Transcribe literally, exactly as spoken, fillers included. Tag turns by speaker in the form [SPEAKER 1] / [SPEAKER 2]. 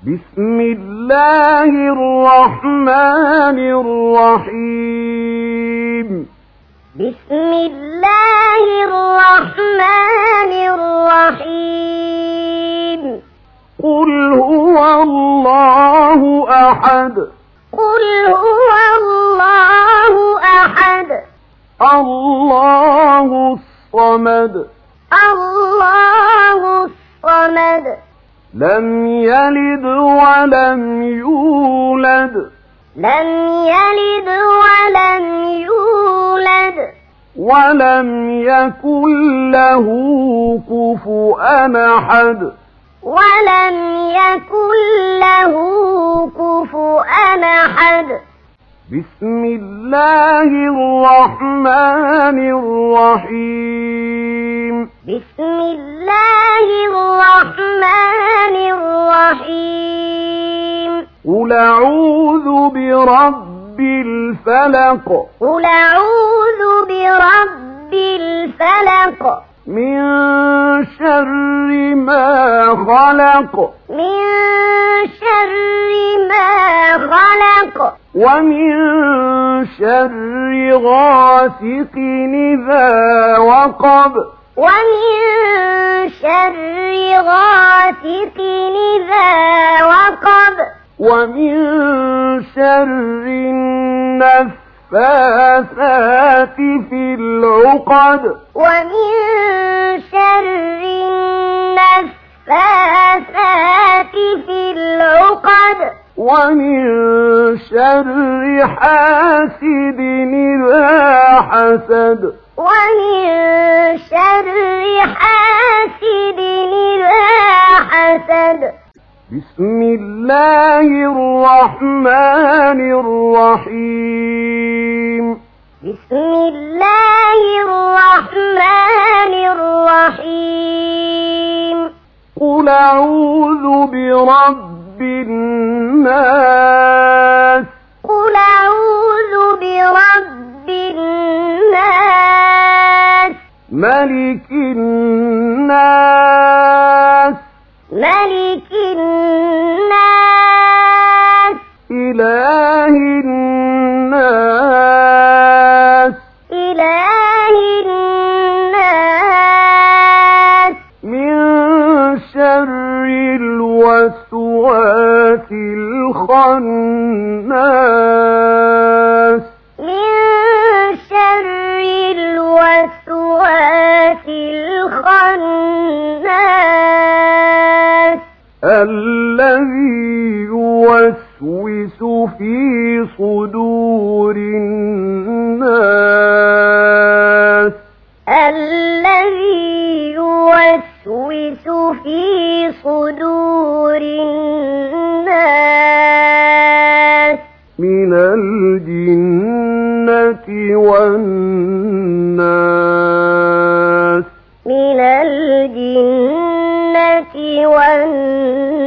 [SPEAKER 1] بسم الله الرحمن الرحيم
[SPEAKER 2] بسم الله الرحمن الرحيم
[SPEAKER 1] قل هو الله أحد
[SPEAKER 2] قل هو الله أحد
[SPEAKER 1] الله الصمد
[SPEAKER 2] الله الصمد
[SPEAKER 1] لم يلد ولم يولد
[SPEAKER 2] لم يلد ولم يولد
[SPEAKER 1] ولم يكن له كفؤا أحد
[SPEAKER 2] ولم يكن له كفؤا أحد
[SPEAKER 1] بسم الله الرحمن الرحيم
[SPEAKER 2] بسم الله الرحمن الرحيم
[SPEAKER 1] قل أعوذ برب الفلق
[SPEAKER 2] قل أعوذ برب الفلق
[SPEAKER 1] من شر ما خلق
[SPEAKER 2] من شر ما خلق
[SPEAKER 1] ومن شر غاسق إذا وقب
[SPEAKER 2] ومن شر غاسق إذا وقب
[SPEAKER 1] ومن شر النفاثات في العقد
[SPEAKER 2] ومن شر النفاثات في العقد
[SPEAKER 1] ومن شر حاسد إذا حسد
[SPEAKER 2] ومن شر حاسد إذا حسد
[SPEAKER 1] بسم الله الرحمن الرحيم
[SPEAKER 2] بسم الله الرحمن الرحيم
[SPEAKER 1] قل أعوذ برب الناس
[SPEAKER 2] قل أعوذ برب الناس
[SPEAKER 1] ملك الناس
[SPEAKER 2] ملك الناس
[SPEAKER 1] إله الناس
[SPEAKER 2] إله الناس
[SPEAKER 1] من شر الوسواس الخناس
[SPEAKER 2] من شر الوسواس الخناس
[SPEAKER 1] الذي يوسوس في صدور الناس
[SPEAKER 2] الذي يوسوس في صدور الناس
[SPEAKER 1] من الجنة والناس
[SPEAKER 2] من الجنة والناس